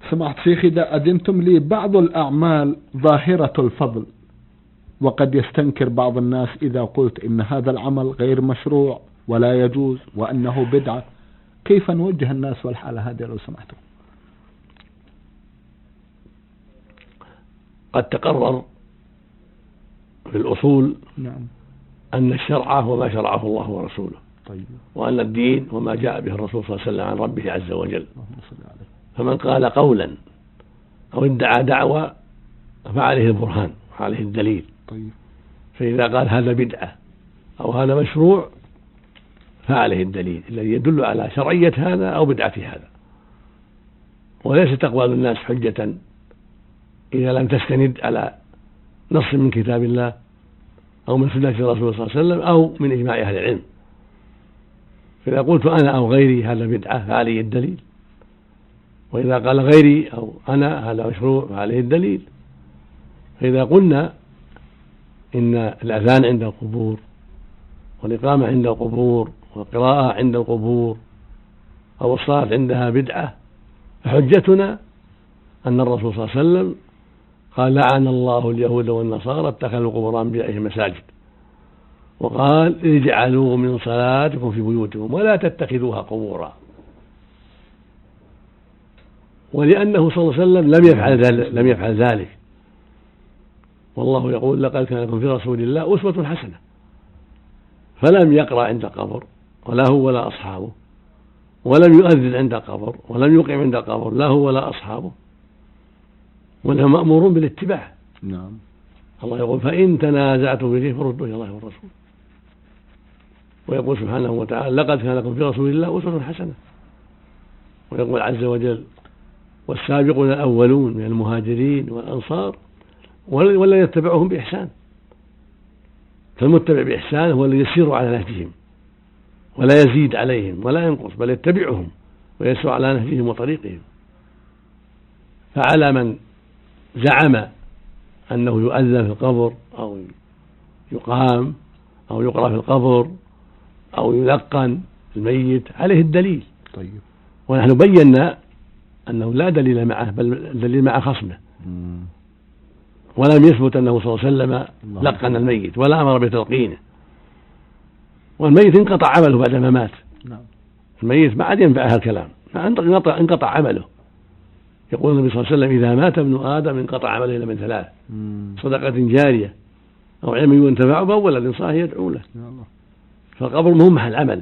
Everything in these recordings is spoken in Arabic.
سمعت شيخي إذا أذنتم لي، بعض الأعمال ظاهرة الفضل، وقد يستنكر بعض الناس إذا قلت إن هذا العمل غير مشروع ولا يجوز وأنه بدعة. كيف نوجه الناس والحالة هذه لو سمحتم؟ قد تقرر في الأصول نعم أن الشرع هو ما شرعه الله ورسوله، طيب. وأن الدين هو ما جاء به الرسول صلى الله عليه وسلم عن ربه عز وجل. اللهم صل عليه. فمن قال قولا أو ادعى دعوة فعليه البرهان وعليه الدليل. طيب. فإذا قال هذا بدعة أو هذا مشروع فعليه الدليل الذي يدل على شرعية هذا أو بدعة هذا. وليس تقوال الناس حجة إذا لم تستند على نص من كتاب الله أو من سنة الرسول صلى الله عليه وسلم أو من إجماع أهل العلم. فإذا قلت أنا أو غيري هذا بدعة فعليه الدليل، وإذا قال غيري أو أنا هذا مشروع فعليه الدليل. فإذا قلنا إن الأذان عند القبور والإقامة عند القبور والقراءة عند القبور أو الصلاة عندها بدعة، فحجتنا أن الرسول صلى الله عليه وسلم قال لعن الله اليهود والنصارى اتخذوا قبور أنبيائهم مساجد، وقال اجعلوا من صلاتكم في بيوتكم ولا تتخذوها قبورا. ولأنه صلى الله عليه وسلم لم يفعل ذلك، والله يقول لقد كان لكم في رسول الله أسوة حسنة، فلم يقرأ عند قبر ولا هو ولا أصحابه، ولم يؤذن عند قبر ولم يقيم عند قبر لا هو ولا أصحابه، ونحن مأمورون بالاتباع. نعم. الله يقول فإن تنازعتم في شيء فردوه إلى الله والرسول، ويقول سبحانه وتعالى لقد كان لكم في رسول الله أسوة حسنة، ويقول عز وجل والسابقون الأولون من المهاجرين والأنصار ولا يتبعهم بإحسان. فالمتبع بإحسان هو الذي يسير على نهجهم ولا يزيد عليهم ولا ينقص، بل يتبعهم ويسير على نهجهم وطريقهم. فعلى من زعم أنه يؤذن في القبر أو يقام أو يقرأ في القبر أو يلقن الميت عليه الدليل. طيب. ونحن بينا أنه لا دليل معه، بل الدليل مع خصمه. ولم يثبت أنه صلى الله عليه وسلم لقن الميت ولا أمر بتلقينه، والميت انقطع عمله بعد ما مات. نعم. الميت ما عاد ينفعها الكلام، انقطع عمله. يقول النبي صلى الله عليه وسلم إذا مات ابن آدم انقطع عمله إلا من ثلاث: صدقة جارية أو علم ينتفع به ولد صالح يدعو له. فالقبر مو محل عمل،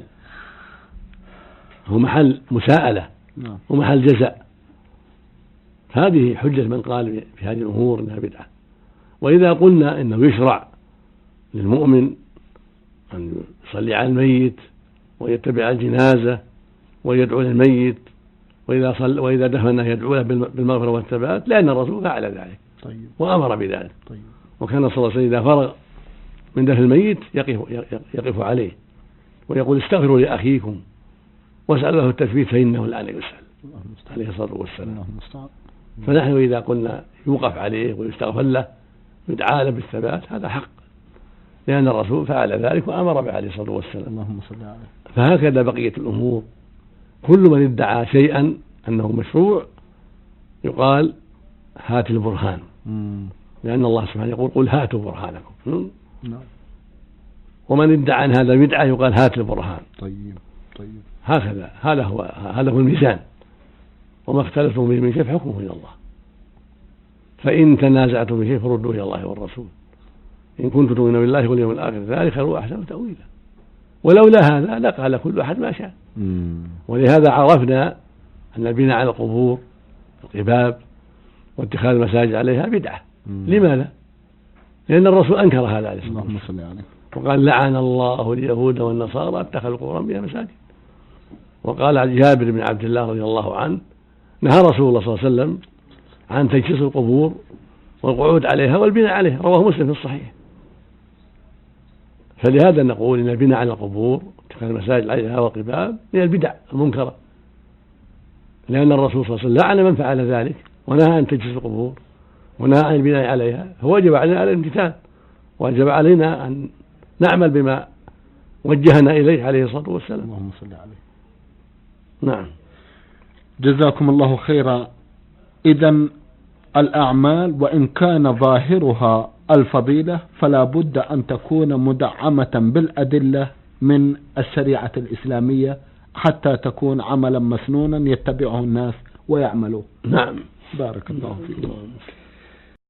هو محل مساءلة ومحل جزاء. هذه حجة من قال في هذه الأمور إنها بدعة. وإذا قلنا إنه يشرع للمؤمن أن يصلي على الميت ويتبع الجنازة ويدعو للميت، وإذا دفنه يدعو له بالمغفرة والثبات، لأن الرسول فعل ذلك. طيب. وأمر بذلك. طيب. وكان صلى الله عليه وسلم إذا فرغ من دفن الميت يقف عليه ويقول استغفروا لأخيكم واسألوا له التثبيت فإنه الآن يسأل عليه الصلاة والسلام. فنحن إذا قلنا يوقف عليه ويستغفر له ويدعى له بالثبات هذا حق، لأن الرسول فعل ذلك وأمر به عليه الصلاة والسلام. اللهم صل عليه. فهكذا بقية الأمور، كل من ادعى شيئا أنه مشروع يقال هات البرهان، لأن الله سبحانه يقول قل هاتوا برهانكم. ومن ادعى أن هذا بدعة يقال هات البرهان. طيب. هكذا هذا هو الميزان. وما اختلفتم به من شيء فحكمه إلى الله. فإن تنازعتم بشيء فردوه إلى الله والرسول إن كنتم تؤمنون بالله واليوم الآخر ذلك خير وأحسن تأويلا. ولولا هذا لقال كل أحد ما شاء. ولهذا عرفنا أن البناء على القبور القباب واتخاذ المساجد عليها بدعة. لماذا؟ لأن الرسول أنكر هذا عليه الصلاة والسلام وقال لعن الله اليهود والنصارى اتخذوا قبور أنبياء مساجد. وقال جابر بن عبد الله رضي الله عنه نهى رسول الله صلى الله عليه وسلم عن تجسيس القبور والقعود عليها والبناء عليها، رواه مسلم في الصحيح. فلهذا نقول إن البناء على القبور اتخاذ المساجد عليها والقباب من البدع المنكرة، لأن الرسول صلى الله عليه وسلم لعن من فعل ذلك ونهى عن تجسيس القبور ونهى عن البناء عليها، فوجب علينا الامتثال، وجب علينا أن نعمل بما وجهنا إليه عليه الصلاة والسلام. اللهم صل عليه. نعم. جزاكم الله خيرا إذن الأعمال وإن كان ظاهرها الفضيلة فلا بد أن تكون مدعمة بالأدلة من الشريعة الإسلامية حتى تكون عملا مسنونا يتبعه الناس ويعملوه. نعم. بارك الله فيك.